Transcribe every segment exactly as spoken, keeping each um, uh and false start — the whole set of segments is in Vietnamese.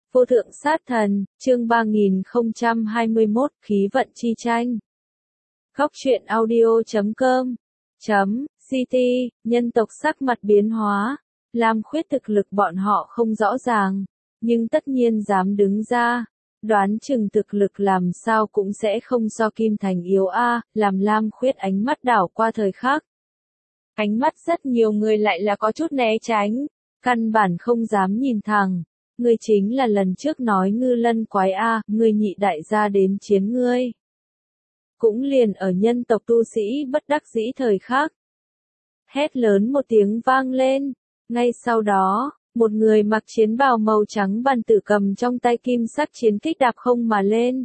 Vô thượng sát thần, chương ba nghìn không trăm hai mươi mốt, khí vận chi tranh. Góc truyện audio chấm com chấm ct, nhân tộc sắc mặt biến hóa, Lam Khuyết thực lực bọn họ không rõ ràng, nhưng tất nhiên dám đứng ra, đoán chừng thực lực làm sao cũng sẽ không so Kim Thành yếu a, làm Lam Khuyết ánh mắt đảo qua thời khắc. Ánh mắt rất nhiều người lại là có chút né tránh, căn bản không dám nhìn thẳng. Ngươi chính là lần trước nói ngư lân quái a, ngươi nhị đại gia đến chiến ngươi. Cũng liền ở nhân tộc tu sĩ bất đắc dĩ thời khắc. Hét lớn một tiếng vang lên, ngay sau đó, một người mặc chiến bào màu trắng bàn tử cầm trong tay kim sắc chiến kích đạp không mà lên.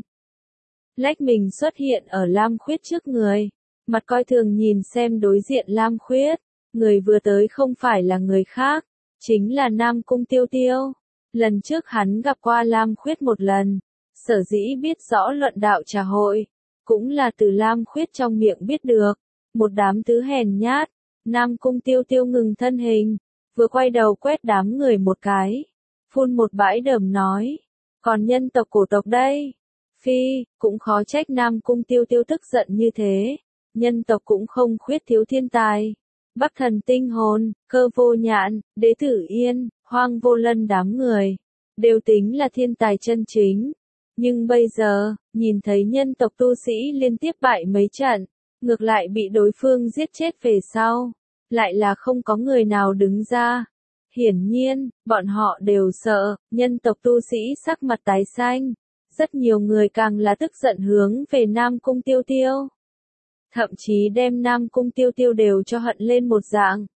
Lách mình xuất hiện ở Lam Khuyết trước người, mặt coi thường nhìn xem đối diện Lam Khuyết, người vừa tới không phải là người khác, chính là Nam Cung Tiêu Tiêu. Lần trước hắn gặp qua Lam Khuyết một lần, sở dĩ biết rõ luận đạo trà hội, cũng là từ Lam Khuyết trong miệng biết được, một đám thứ hèn nhát. Nam Cung Tiêu Tiêu ngừng thân hình, vừa quay đầu quét đám người một cái, phun một bãi đờm nói, còn nhân tộc cổ tộc đây. Phi, cũng khó trách Nam Cung Tiêu Tiêu tức giận như thế, nhân tộc cũng không khuyết thiếu thiên tài. Bắc Thần Tinh Hồn, Cơ Vô Nhạn, Đế Tử Yên, Hoang Vô Lân đám người, đều tính là thiên tài chân chính. Nhưng bây giờ, nhìn thấy nhân tộc tu sĩ liên tiếp bại mấy trận, ngược lại bị đối phương giết chết về sau, lại là không có người nào đứng ra. Hiển nhiên, bọn họ đều sợ, nhân tộc tu sĩ sắc mặt tái xanh, rất nhiều người càng là tức giận hướng về Nam Cung Tiêu Tiêu. Thậm chí đem Nam Cung Tiêu Tiêu đều cho hận lên một dạng.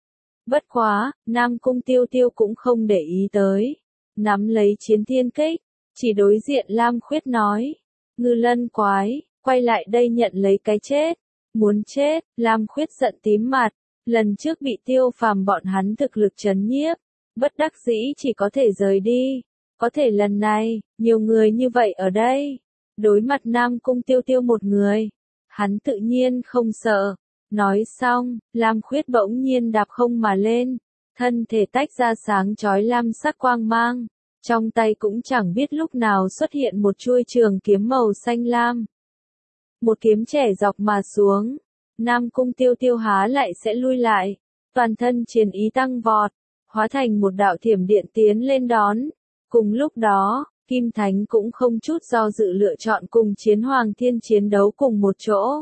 Bất quá, Nam Cung Tiêu Tiêu cũng không để ý tới. Nắm lấy chiến thiên kích, chỉ đối diện Lam Khuyết nói. Ngư lân quái, quay lại đây nhận lấy cái chết. Muốn chết, Lam Khuyết giận tím mặt. Lần trước bị Tiêu Phàm bọn hắn thực lực trấn nhiếp. Bất đắc dĩ chỉ có thể rời đi. Có thể lần này, nhiều người như vậy ở đây. Đối mặt Nam Cung Tiêu Tiêu một người. Hắn tự nhiên không sợ. Nói xong, Lam Khuyết bỗng nhiên đạp không mà lên, thân thể tách ra sáng chói lam sắc quang mang, trong tay cũng chẳng biết lúc nào xuất hiện một chuôi trường kiếm màu xanh lam. Một kiếm chẻ dọc mà xuống, Nam Cung Tiêu Tiêu há lại sẽ lui lại, toàn thân chiến ý tăng vọt, hóa thành một đạo thiểm điện tiến lên đón. Cùng lúc đó, Kim Thánh cũng không chút do dự lựa chọn cùng Chiến Hoàng Thiên chiến đấu cùng một chỗ.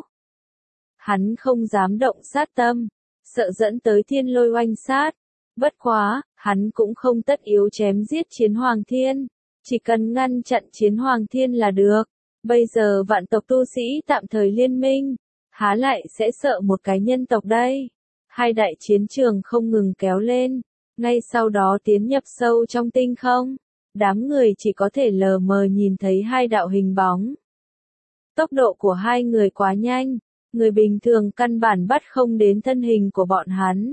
Hắn không dám động sát tâm, sợ dẫn tới thiên lôi oanh sát. Bất quá, hắn cũng không tất yếu chém giết Chiến Hoàng Thiên, chỉ cần ngăn chặn Chiến Hoàng Thiên là được. Bây giờ vạn tộc tu sĩ tạm thời liên minh, há lại sẽ sợ một cái nhân tộc đây. Hai đại chiến trường không ngừng kéo lên, ngay sau đó tiến nhập sâu trong tinh không. Đám người chỉ có thể lờ mờ nhìn thấy hai đạo hình bóng. Tốc độ của hai người quá nhanh. Người bình thường căn bản bắt không đến thân hình của bọn hắn.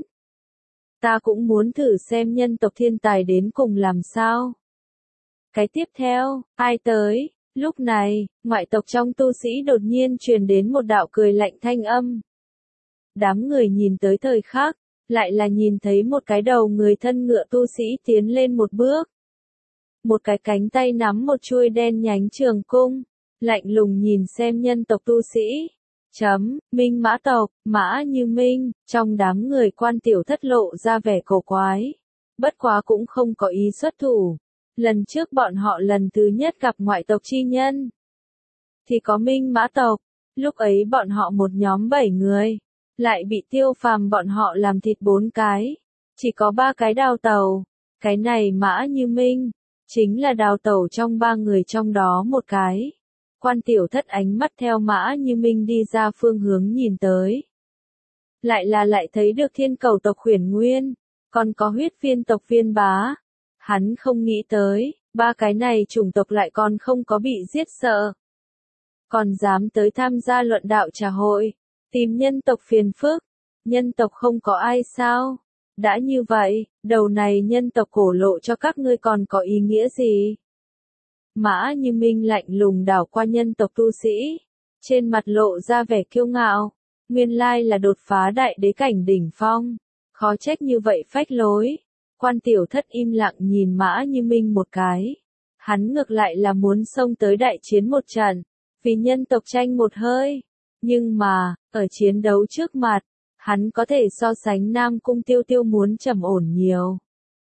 Ta cũng muốn thử xem nhân tộc thiên tài đến cùng làm sao. Cái tiếp theo, ai tới? Lúc này, ngoại tộc trong tu sĩ đột nhiên truyền đến một đạo cười lạnh thanh âm. Đám người nhìn tới thời khắc, lại là nhìn thấy một cái đầu người thân ngựa tu sĩ tiến lên một bước. Một cái cánh tay nắm một chuôi đen nhánh trường cung, lạnh lùng nhìn xem nhân tộc tu sĩ. Chấm, Minh Mã tộc, Mã Như Minh, trong đám người quan tiểu thất lộ ra vẻ cổ quái. Bất quá cũng không có ý xuất thủ. Lần trước bọn họ lần thứ nhất gặp ngoại tộc chi nhân. Thì có Minh Mã tộc, lúc ấy bọn họ một nhóm bảy người. Lại bị Tiêu Phàm bọn họ làm thịt bốn cái. Chỉ có ba cái đào tẩu. Cái này Mã Như Minh, chính là đào tẩu trong ba người trong đó một cái. Quan tiểu thất ánh mắt theo Mã Như Minh đi ra phương hướng nhìn tới. Lại là lại thấy được thiên cầu tộc Huyền Nguyên, còn có huyết viên tộc Viên Bá. Hắn không nghĩ tới, ba cái này chủng tộc lại còn không có bị giết sợ. Còn dám tới tham gia luận đạo trà hội, tìm nhân tộc phiền phức. Nhân tộc không có ai sao? Đã như vậy, đầu này nhân tộc cổ lộ cho các ngươi còn có ý nghĩa gì? Mã Như Minh lạnh lùng đảo qua nhân tộc tu sĩ, trên mặt lộ ra vẻ kiêu ngạo, nguyên lai là đột phá đại đế cảnh đỉnh phong, khó trách như vậy phách lối. Quan tiểu thất im lặng nhìn Mã Như Minh một cái, Hắn ngược lại là muốn xông tới đại chiến một trận, vì nhân tộc tranh một hơi. Nhưng mà, ở chiến đấu trước mặt, hắn có thể so sánh Nam Cung Tiêu Tiêu muốn trầm ổn nhiều.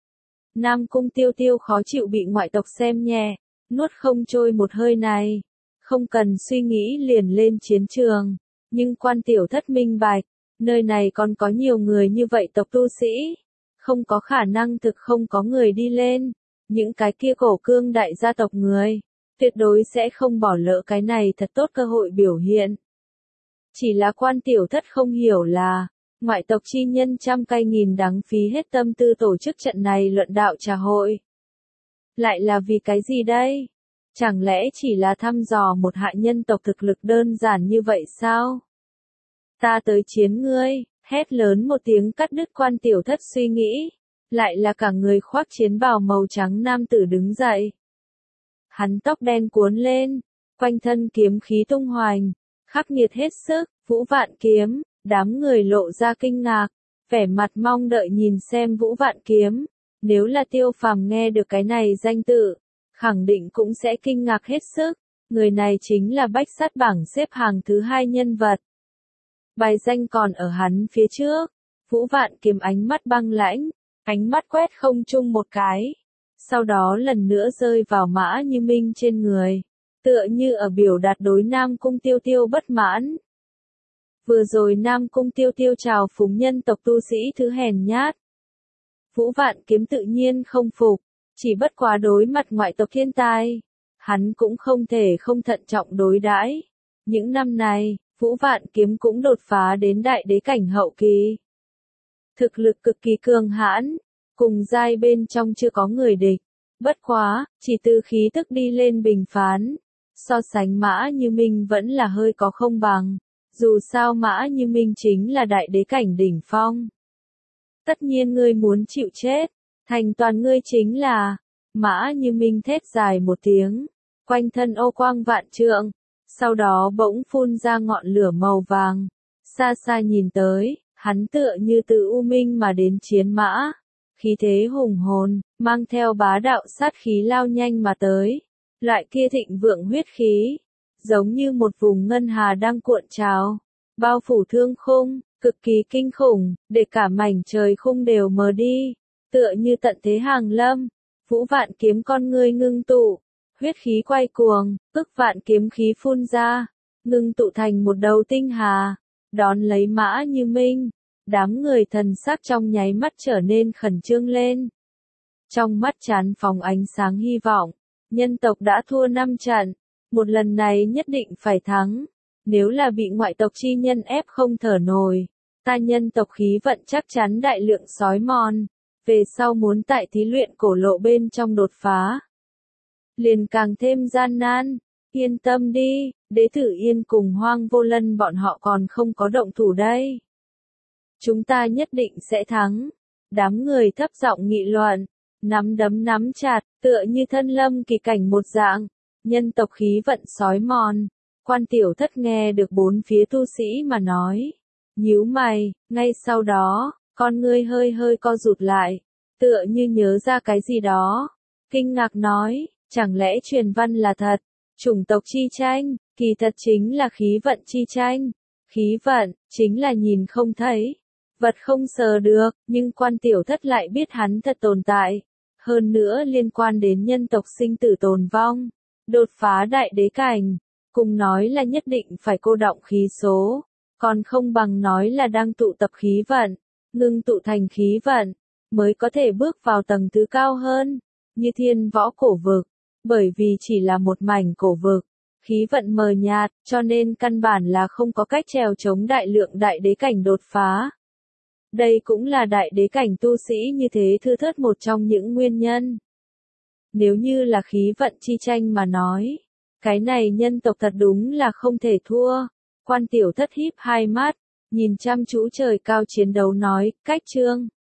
Nam Cung Tiêu Tiêu khó chịu bị ngoại tộc xem nhẹ, nuốt không trôi một hơi này. Không cần suy nghĩ liền lên chiến trường. Nhưng Quan Tiểu Thất minh bạch, nơi này còn có nhiều người như vậy tộc tu sĩ. Không có khả năng thực không có người đi lên. Những cái kia cổ cương đại gia tộc người, tuyệt đối sẽ không bỏ lỡ cái này thật tốt cơ hội biểu hiện. Chỉ là Quan Tiểu Thất không hiểu là, ngoại tộc chi nhân trăm cây nghìn đắng phí hết tâm tư tổ chức trận này luận đạo trà hội. Lại là vì cái gì đây? Chẳng lẽ chỉ là thăm dò một hạ nhân tộc thực lực đơn giản như vậy sao? Ta tới chiến ngươi, hét lớn một tiếng cắt đứt Quan Tiểu Thất suy nghĩ. Lại là cả người khoác chiến bào màu trắng nam tử đứng dậy. Hắn tóc đen cuốn lên, quanh thân kiếm khí tung hoành, khắc nghiệt hết sức, Vũ Vạn Kiếm, đám người lộ ra kinh ngạc, vẻ mặt mong đợi nhìn xem Vũ Vạn Kiếm. Nếu là Tiêu Phàm nghe được cái này danh tự, khẳng định cũng sẽ kinh ngạc hết sức, người này chính là bách sát bảng xếp hàng thứ hai nhân vật. Bài danh còn ở hắn phía trước, Vũ Vạn Kiếm ánh mắt băng lãnh. Ánh mắt quét không chung một cái, sau đó lần nữa rơi vào Mã Như Minh trên người, tựa như ở biểu đạt đối Nam Cung Tiêu Tiêu bất mãn. Vừa rồi Nam Cung Tiêu Tiêu chào phúng nhân tộc tu sĩ thứ hèn nhát. Vũ Vạn Kiếm tự nhiên không phục, chỉ bất quá đối mặt ngoại tộc thiên tai, hắn cũng không thể không thận trọng đối đãi. Những năm này, Vũ Vạn Kiếm cũng đột phá đến đại đế cảnh hậu kỳ. Thực lực cực kỳ cường hãn, cùng giai bên trong chưa có người địch. Bất quá, chỉ từ khí tức đi lên bình phán. So sánh Mã Như Minh vẫn là hơi có không bằng. Dù sao Mã Như Minh chính là đại đế cảnh đỉnh phong. Tất nhiên ngươi muốn chịu chết, thành toàn ngươi chính là. Mã Như Minh thét dài một tiếng, quanh thân ô quang vạn trượng. Sau đó bỗng phun ra ngọn lửa màu vàng. Xa xa nhìn tới. Hắn tựa như từ U Minh mà đến chiến mã, khí thế hùng hồn, mang theo bá đạo sát khí lao nhanh mà tới. Loại kia thịnh vượng huyết khí, giống như một vùng ngân hà đang cuộn trào, bao phủ thương khung, cực kỳ kinh khủng, để cả mảnh trời khung đều mờ đi, tựa như tận thế hàng lâm. Vũ Vạn Kiếm con ngươi ngưng tụ, huyết khí quay cuồng, ức vạn kiếm khí phun ra, ngưng tụ thành một đầu tinh hà. Đón lấy Mã Như Minh, đám người thần sắc trong nháy mắt trở nên khẩn trương lên. Trong mắt tràn phóng ánh sáng hy vọng, nhân tộc đã thua năm trận, một lần này nhất định phải thắng. Nếu là bị ngoại tộc chi nhân ép không thở nổi, ta nhân tộc khí vận chắc chắn đại lượng sói mòn, về sau muốn tại thí luyện cổ lộ bên trong đột phá. Liền càng thêm gian nan. Yên tâm đi, Đế Tử Yên cùng Hoang Vô Lân bọn họ còn không có động thủ đây. Chúng ta nhất định sẽ thắng. Đám người thấp giọng nghị luận, nắm đấm nắm chặt, tựa như thân lâm kỳ cảnh một dạng. Nhân tộc khí vận sói mòn. Quan Tiểu Thất nghe được bốn phía tu sĩ mà nói. Nhíu mày, ngay sau đó, con ngươi hơi hơi co rụt lại, tựa như nhớ ra cái gì đó. Kinh ngạc nói, chẳng lẽ truyền văn là thật? Chủng tộc chi tranh, kỳ thật chính là khí vận chi tranh. Khí vận, chính là nhìn không thấy, vật không sờ được, nhưng Quan Tiểu Thất lại biết hắn thật tồn tại. Hơn nữa liên quan đến nhân tộc sinh tử tồn vong, đột phá đại đế cảnh, cùng nói là nhất định phải cô đọng khí số, còn không bằng nói là đang tụ tập khí vận, ngưng tụ thành khí vận, mới có thể bước vào tầng thứ cao hơn, như thiên võ cổ vực. Bởi vì chỉ là một mảnh cổ vực, khí vận mờ nhạt, cho nên căn bản là không có cách trèo chống đại lượng đại đế cảnh đột phá. Đây cũng là đại đế cảnh tu sĩ như thế thưa thớt một trong những nguyên nhân. Nếu như là khí vận chi tranh mà nói, cái này nhân tộc thật đúng là không thể thua. Quan Tiểu Thất híp hai mắt, nhìn chăm chú trời cao chiến đấu nói, cách chương.